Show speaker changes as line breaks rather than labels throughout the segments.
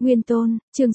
Nguyên Tôn, chương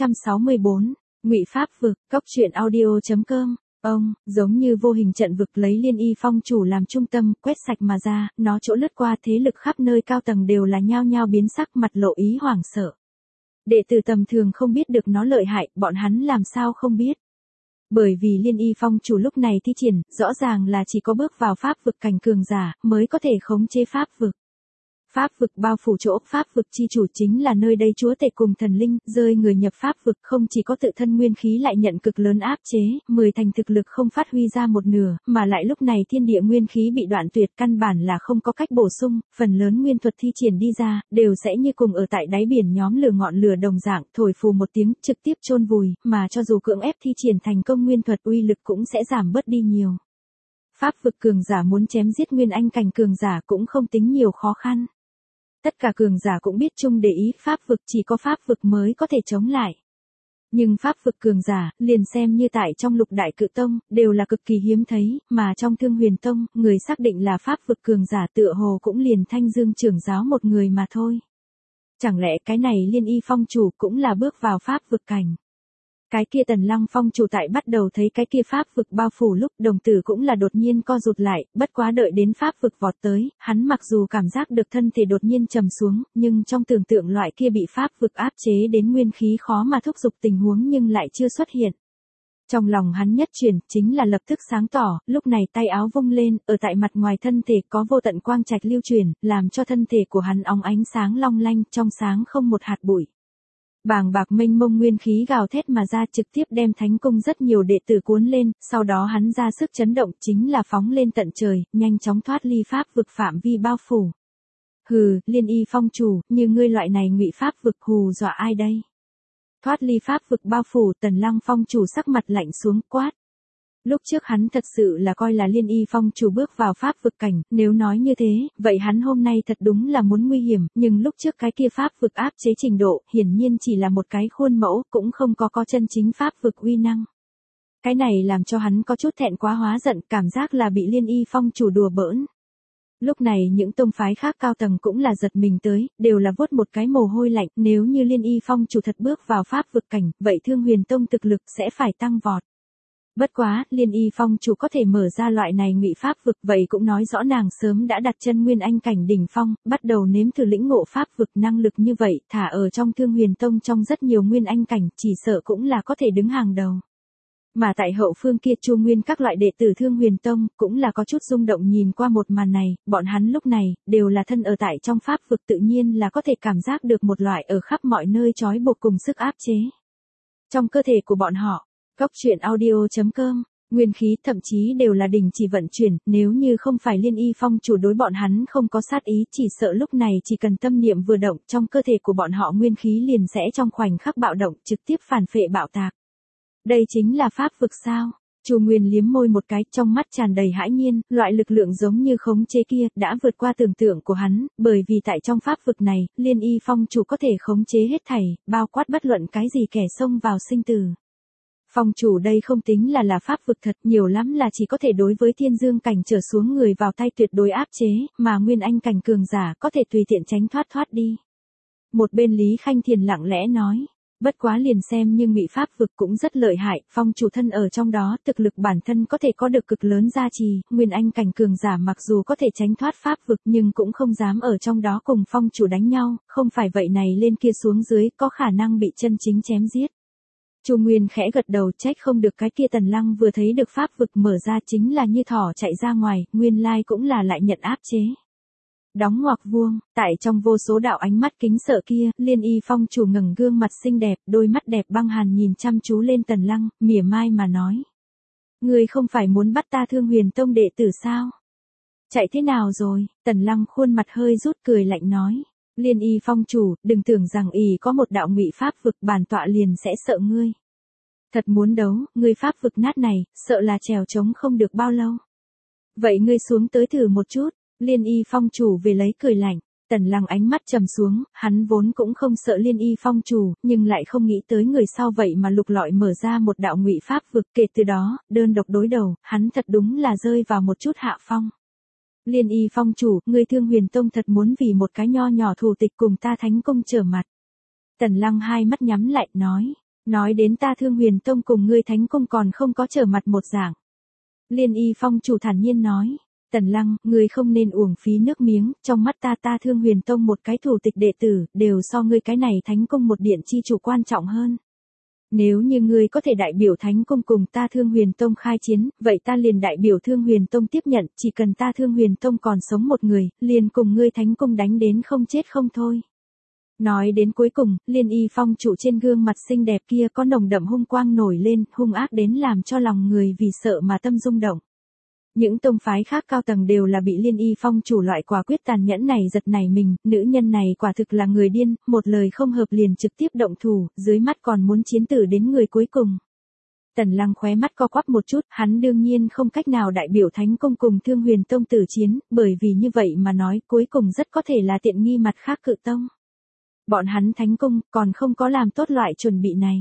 664, Ngụy Pháp vực, cóc truyện audio.com. Ông, giống như vô hình trận vực lấy Liên Y Phong chủ làm trung tâm, quét sạch mà ra, nó chỗ lướt qua thế lực khắp nơi cao tầng đều là nhao nhao biến sắc mặt lộ ý hoảng sợ. Đệ tử tầm thường không biết được nó lợi hại, bọn hắn làm sao không biết. Bởi vì Liên Y Phong chủ lúc này thi triển, rõ ràng là chỉ có bước vào pháp vực cảnh cường giả, mới có thể khống chế pháp vực. Pháp vực bao phủ chỗ, pháp vực chi chủ chính là nơi đây chúa tể cùng thần linh, rơi người nhập pháp vực không chỉ có tự thân nguyên khí lại nhận cực lớn áp chế, 10 thành thực lực không phát huy ra một nửa, mà lại lúc này thiên địa nguyên khí bị đoạn tuyệt căn bản là không có cách bổ sung, phần lớn nguyên thuật thi triển đi ra, đều sẽ như cùng ở tại đáy biển nhóm lửa ngọn lửa đồng dạng, thổi phù một tiếng, trực tiếp chôn vùi, mà cho dù cưỡng ép thi triển thành công nguyên thuật uy lực cũng sẽ giảm bớt đi nhiều. Pháp vực cường giả muốn chém giết nguyên anh cảnh cường giả cũng không tính nhiều khó khăn. Tất cả cường giả cũng biết chung để ý pháp vực chỉ có pháp vực mới có thể chống lại. Nhưng pháp vực cường giả, liền xem như tại trong lục đại cự tông, đều là cực kỳ hiếm thấy, mà trong Thương Huyền Tông, người xác định là pháp vực cường giả tựa hồ cũng liền Thanh Dương trưởng giáo một người mà thôi. Chẳng lẽ cái này Liên Y Phong chủ cũng là bước vào pháp vực cảnh? Cái kia Tần Lăng Phong chủ tại bắt đầu thấy cái kia pháp vực bao phủ lúc đồng tử cũng là đột nhiên co rụt lại, bất quá đợi đến pháp vực vọt tới, hắn mặc dù cảm giác được thân thể đột nhiên trầm xuống, nhưng trong tưởng tượng loại kia bị pháp vực áp chế đến nguyên khí khó mà thúc giục tình huống nhưng lại chưa xuất hiện. Trong lòng hắn nhất chuyển, chính là lập tức sáng tỏ, lúc này tay áo vung lên, ở tại mặt ngoài thân thể có vô tận quang trạch lưu truyền, làm cho thân thể của hắn óng ánh sáng long lanh, trong sáng không một hạt bụi. Bàng bạc mênh mông nguyên khí gào thét mà ra trực tiếp đem thánh cung rất nhiều đệ tử cuốn lên, sau đó hắn ra sức chấn động chính là phóng lên tận trời, nhanh chóng thoát ly pháp vực phạm vi bao phủ. Hừ, Liên Y Phong chủ, như ngươi loại này ngụy pháp vực hù dọa ai đây? Thoát ly pháp vực bao phủ, Tần Lăng Phong chủ sắc mặt lạnh xuống quát. Lúc trước hắn thật sự là coi là Liên Y Phong chủ bước vào pháp vực cảnh, nếu nói như thế, vậy hắn hôm nay thật đúng là muốn nguy hiểm, nhưng lúc trước cái kia pháp vực áp chế trình độ, hiển nhiên chỉ là một cái khuôn mẫu, cũng không có chân chính pháp vực uy năng. Cái này làm cho hắn có chút thẹn quá hóa giận, cảm giác là bị Liên Y Phong chủ đùa bỡn. Lúc này những tông phái khác cao tầng cũng là giật mình tới, đều là vuốt một cái mồ hôi lạnh, nếu như Liên Y Phong chủ thật bước vào pháp vực cảnh, vậy Thương Huyền Tông thực lực sẽ phải tăng vọt. Bất quá, Liên Y Phong chủ có thể mở ra loại này ngụy pháp vực, vậy cũng nói rõ nàng sớm đã đặt chân nguyên anh cảnh đỉnh phong, bắt đầu nếm thử lĩnh ngộ pháp vực năng lực như vậy, thả ở trong Thương Huyền Tông trong rất nhiều nguyên anh cảnh, chỉ sợ cũng là có thể đứng hàng đầu. Mà tại hậu phương kia Chu Nguyên các loại đệ tử Thương Huyền Tông, cũng là có chút rung động nhìn qua một màn này, bọn hắn lúc này, đều là thân ở tại trong pháp vực tự nhiên là có thể cảm giác được một loại ở khắp mọi nơi trói buộc cùng sức áp chế. Trong cơ thể của bọn họ, cóc truyện audio.com, nguyên khí thậm chí đều là đình chỉ vận chuyển, nếu như không phải Liên Y Phong chủ đối bọn hắn không có sát ý, chỉ sợ lúc này chỉ cần tâm niệm vừa động, trong cơ thể của bọn họ nguyên khí liền sẽ trong khoảnh khắc bạo động, trực tiếp phản phệ bạo tạc. Đây chính là pháp vực sao? Chu Nguyên liếm môi một cái, trong mắt tràn đầy hãi nhiên, loại lực lượng giống như khống chế kia, đã vượt qua tưởng tượng của hắn, bởi vì tại trong pháp vực này, Liên Y Phong chủ có thể khống chế hết thảy, bao quát bất luận cái gì kẻ xông vào sinh tử. Phong chủ đây không tính là pháp vực thật, nhiều lắm là chỉ có thể đối với thiên dương cảnh trở xuống người vào tay tuyệt đối áp chế, mà nguyên anh cảnh cường giả có thể tùy tiện tránh thoát đi. Một bên Lý Khanh Thiền lặng lẽ nói, bất quá liền xem như ngụy pháp vực cũng rất lợi hại, phong chủ thân ở trong đó, thực lực bản thân có thể có được cực lớn gia trì, nguyên anh cảnh cường giả mặc dù có thể tránh thoát pháp vực nhưng cũng không dám ở trong đó cùng phong chủ đánh nhau, không phải vậy này lên kia xuống dưới có khả năng bị chân chính chém giết. Chu Nguyên khẽ gật đầu, trách không được cái kia Tần Lăng vừa thấy được pháp vực mở ra chính là như thỏ chạy ra ngoài, nguyên lai cũng là lại nhận áp chế. Đóng ngoặc vuông, tại trong vô số đạo ánh mắt kính sợ kia, Liên Y Phong chủ ngẩng gương mặt xinh đẹp, đôi mắt đẹp băng hàn nhìn chăm chú lên Tần Lăng, mỉa mai mà nói. Ngươi không phải muốn bắt ta Thương Huyền Tông đệ tử sao? Chạy thế nào rồi? Tần Lăng khuôn mặt hơi rút cười lạnh nói. Liên Y Phong chủ, đừng tưởng rằng ỷ có một đạo ngụy pháp vực bản tọa liền sẽ sợ ngươi. Thật muốn đấu, ngươi pháp vực nát này, sợ là trèo trống không được bao lâu. Vậy ngươi xuống tới thử một chút. Liên Y Phong chủ về lấy cười lạnh. Tần Lăng ánh mắt trầm xuống, hắn vốn cũng không sợ Liên Y Phong chủ, nhưng lại không nghĩ tới người sau vậy mà lục lọi mở ra một đạo ngụy pháp vực, kể từ đó, đơn độc đối đầu, hắn thật đúng là rơi vào một chút hạ phong. Liên Y Phong chủ, ngươi Thương Huyền Tông thật muốn vì một cái nho nhỏ thù tịch cùng ta Thánh Cung trở mặt. Tần Lăng hai mắt nhắm lại, nói đến ta Thương Huyền Tông cùng ngươi Thánh Cung còn không có trở mặt một dạng. Liên Y Phong chủ thản nhiên nói, Tần Lăng, ngươi không nên uổng phí nước miếng, trong mắt ta Thương Huyền Tông một cái thủ tịch đệ tử, đều so ngươi cái này Thánh Cung một điện chi chủ quan trọng hơn. Nếu như ngươi có thể đại biểu Thánh Cung cùng ta Thương Huyền Tông khai chiến, vậy ta liền đại biểu Thương Huyền Tông tiếp nhận, chỉ cần ta Thương Huyền Tông còn sống một người, liền cùng ngươi Thánh Cung đánh đến không chết không thôi. Nói đến cuối cùng, Liên Y Phong chủ trên gương mặt xinh đẹp kia có nồng đậm hung quang nổi lên, hung ác đến làm cho lòng người vì sợ mà tâm rung động. Những tông phái khác cao tầng đều là bị Liên Y Phong chủ loại quả quyết tàn nhẫn này giật nảy mình, nữ nhân này quả thực là người điên, một lời không hợp liền trực tiếp động thủ, dưới mắt còn muốn chiến tử đến người cuối cùng. Tần Lăng khóe mắt co quắp một chút, hắn đương nhiên không cách nào đại biểu Thánh Cung cùng Thương Huyền Tông tử chiến, bởi vì như vậy mà nói cuối cùng rất có thể là tiện nghi mặt khác cự tông. Bọn hắn Thánh Cung còn không có làm tốt loại chuẩn bị này.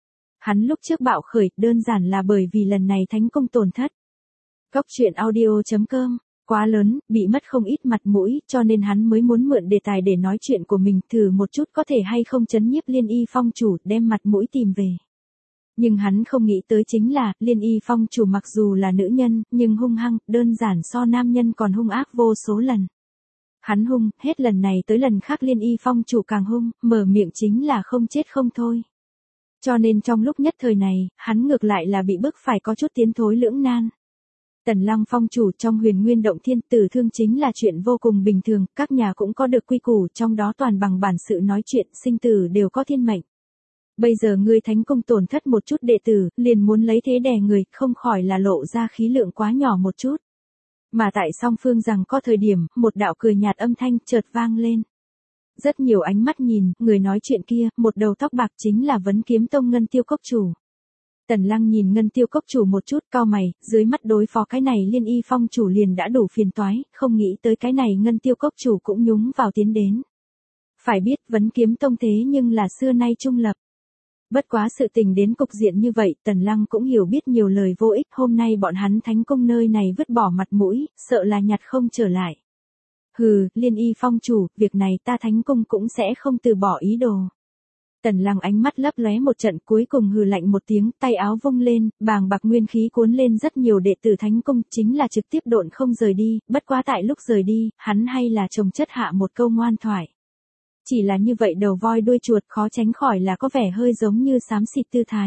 Hắn lúc trước bạo khởi đơn giản là bởi vì lần này Thánh Cung tổn thất. Cóc truyện audio.com, quá lớn, bị mất không ít mặt mũi, cho nên hắn mới muốn mượn đề tài để nói chuyện của mình, thử một chút có thể hay không chấn nhiếp Liên Y Phong chủ, đem mặt mũi tìm về. Nhưng hắn không nghĩ tới chính là, Liên Y Phong chủ mặc dù là nữ nhân, nhưng hung hăng, đơn giản so nam nhân còn hung ác vô số lần. Hắn hung, hết lần này tới lần khác Liên Y Phong chủ càng hung, mở miệng chính là không chết không thôi. Cho nên trong lúc nhất thời này, hắn ngược lại là bị bức phải có chút tiến thối lưỡng nan. Tần Lăng Phong chủ trong Huyền Nguyên Động Thiên tử thương chính là chuyện vô cùng bình thường, các nhà cũng có được quy củ, trong đó toàn bằng bản sự nói chuyện, sinh tử đều có thiên mệnh. Bây giờ ngươi Thánh Cung tổn thất một chút đệ tử, liền muốn lấy thế đè người, không khỏi là lộ ra khí lượng quá nhỏ một chút. Mà tại song phương rằng có thời điểm, một đạo cười nhạt âm thanh chợt vang lên. Rất nhiều ánh mắt nhìn, người nói chuyện kia, một đầu tóc bạc chính là Vấn Kiếm Tông Ngân Tiêu Cốc chủ. Tần Lăng nhìn Ngân Tiêu Cốc chủ một chút, cau mày, dưới mắt đối phó cái này Liên Y Phong chủ liền đã đủ phiền toái, không nghĩ tới cái này Ngân Tiêu Cốc chủ cũng nhúng vào tiến đến. Phải biết, Vấn Kiếm Tông thế nhưng là xưa nay trung lập. Bất quá sự tình đến cục diện như vậy, Tần Lăng cũng hiểu biết nhiều lời vô ích, hôm nay bọn hắn Thánh Cung nơi này vứt bỏ mặt mũi, sợ là nhặt không trở lại. Hừ, Liên Y Phong chủ, việc này ta Thánh Cung cũng sẽ không từ bỏ ý đồ. Tần Lăng ánh mắt lấp lóe một trận, cuối cùng hừ lạnh một tiếng, tay áo vung lên, bàng bạc nguyên khí cuốn lên rất nhiều đệ tử Thánh Cung, chính là trực tiếp độn không rời đi, bất quá tại lúc rời đi, hắn hay là chồng chất hạ một câu ngoan thoại. Chỉ là như vậy đầu voi đuôi chuột khó tránh khỏi là có vẻ hơi giống như xám xịt tư thái.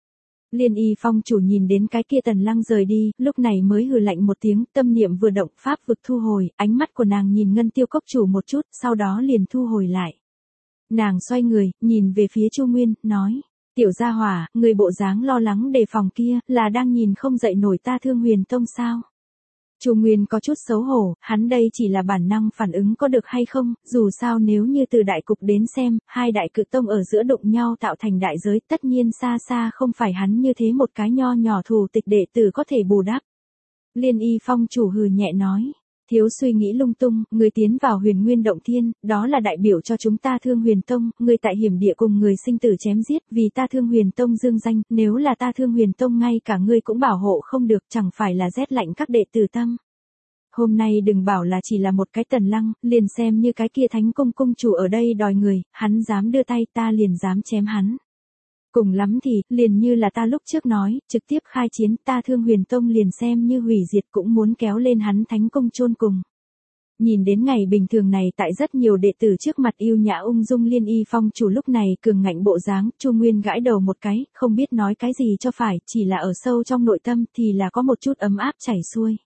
Liên Y Phong chủ nhìn đến cái kia Tần Lăng rời đi, lúc này mới hừ lạnh một tiếng, tâm niệm vừa động, pháp vực thu hồi, ánh mắt của nàng nhìn Ngân Tiêu Cốc chủ một chút, sau đó liền thu hồi lại. Nàng xoay người, nhìn về phía Chu Nguyên, nói, tiểu gia hỏa, người bộ dáng lo lắng đề phòng kia, là đang nhìn không dậy nổi ta Thương Huyền Tông sao? Chu Nguyên có chút xấu hổ, hắn đây chỉ là bản năng phản ứng có được hay không, dù sao nếu như từ đại cục đến xem, hai đại cự tông ở giữa đụng nhau tạo thành đại giới, tất nhiên xa xa không phải hắn như thế một cái nho nhỏ thủ tịch đệ tử có thể bù đắp. Liên Y Phong chủ hừ nhẹ nói, thiếu suy nghĩ lung tung, người tiến vào Huyền Nguyên Động Thiên, đó là đại biểu cho chúng ta Thương Huyền Tông, người tại hiểm địa cùng người sinh tử chém giết, vì ta Thương Huyền Tông dương danh, nếu là ta Thương Huyền Tông ngay cả ngươi cũng bảo hộ không được, chẳng phải là rét lạnh các đệ tử tâm. Hôm nay đừng bảo là chỉ là một cái Tần Lăng, liền xem như cái kia Thánh Cung cung chủ ở đây đòi người, hắn dám đưa tay ta liền dám chém hắn. Cùng lắm thì, liền như là ta lúc trước nói, trực tiếp khai chiến, ta Thương Huyền Tông liền xem như hủy diệt cũng muốn kéo lên hắn Thánh Cung chôn cùng. Nhìn đến ngày bình thường này tại rất nhiều đệ tử trước mặt yêu nhã ung dung Liên Y Phong chủ lúc này cường ngạnh bộ dáng, Chu Nguyên gãi đầu một cái, không biết nói cái gì cho phải, chỉ là ở sâu trong nội tâm thì là có một chút ấm áp chảy xuôi.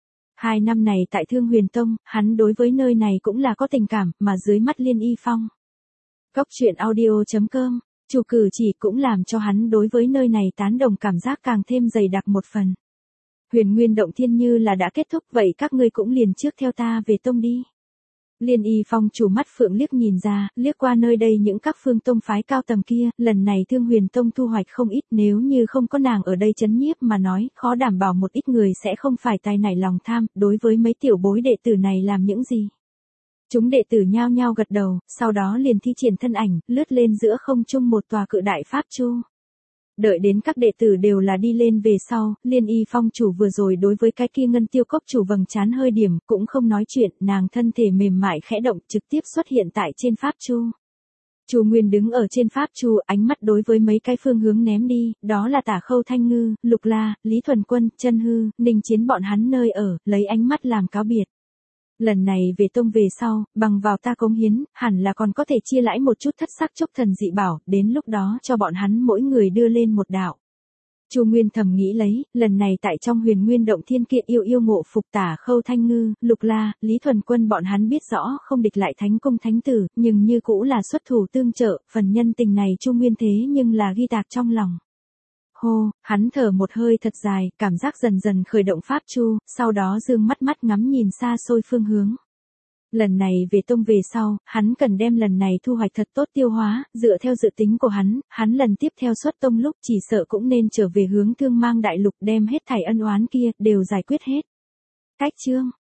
2 năm này tại Thương Huyền Tông, hắn đối với nơi này cũng là có tình cảm, mà dưới mắt Liên Y Phong. Cóc truyện audio.com, chủ cử chỉ cũng làm cho hắn đối với nơi này tán đồng cảm giác càng thêm dày đặc một phần. Huyền Nguyên Động Thiên như là đã kết thúc, vậy các ngươi cũng liền trước theo ta về tông đi. Liên Y Phong chủ mắt phượng liếc nhìn ra, liếc qua nơi đây những các phương tông phái cao tầng kia, lần này Thương Huyền Tông thu hoạch không ít, nếu như không có nàng ở đây chấn nhiếp mà nói, khó đảm bảo một ít người sẽ không phải tài nảy lòng tham, đối với mấy tiểu bối đệ tử này làm những gì. Chúng đệ tử nhao nhao gật đầu, sau đó liền thi triển thân ảnh, lướt lên giữa không trung một tòa cự đại pháp chu. Đợi đến các đệ tử đều là đi lên về sau, Liên Y Phong chủ vừa rồi đối với cái kia Ngân Tiêu Cốc chủ vầng trán hơi điểm, cũng không nói chuyện, nàng thân thể mềm mại khẽ động trực tiếp xuất hiện tại trên pháp chu. Chu Nguyên đứng ở trên pháp chu, ánh mắt đối với mấy cái phương hướng ném đi, đó là Tả Khâu Thanh Ngư, Lục La, Lý Thuần Quân, Chân Hư, Ninh Chiến bọn hắn nơi ở, lấy ánh mắt làm cáo biệt. Lần này về tông về sau, bằng vào ta cống hiến, hẳn là còn có thể chia lãi một chút thất sắc chốc thần dị bảo, đến lúc đó cho bọn hắn mỗi người đưa lên một đạo. Chu Nguyên thầm nghĩ lấy, lần này tại trong Huyền Nguyên động thiên kiện yêu ngộ phục Tả Khâu Thanh Ngư, Lục La, Lý Thuần Quân bọn hắn biết rõ không địch lại Thánh Cung Thánh Tử, nhưng như cũ là xuất thủ tương trợ, phần nhân tình này Chu Nguyên thế nhưng là ghi tạc trong lòng. Hô, hắn thở một hơi thật dài, cảm giác dần dần khởi động pháp chu, sau đó dương mắt ngắm nhìn xa xôi phương hướng. Lần này về tông về sau, hắn cần đem lần này thu hoạch thật tốt tiêu hóa, dựa theo dự tính của hắn lần tiếp theo xuất tông lúc chỉ sợ cũng nên trở về hướng Thương Mang đại lục đem hết thảy ân oán kia, đều giải quyết hết. Cách chương.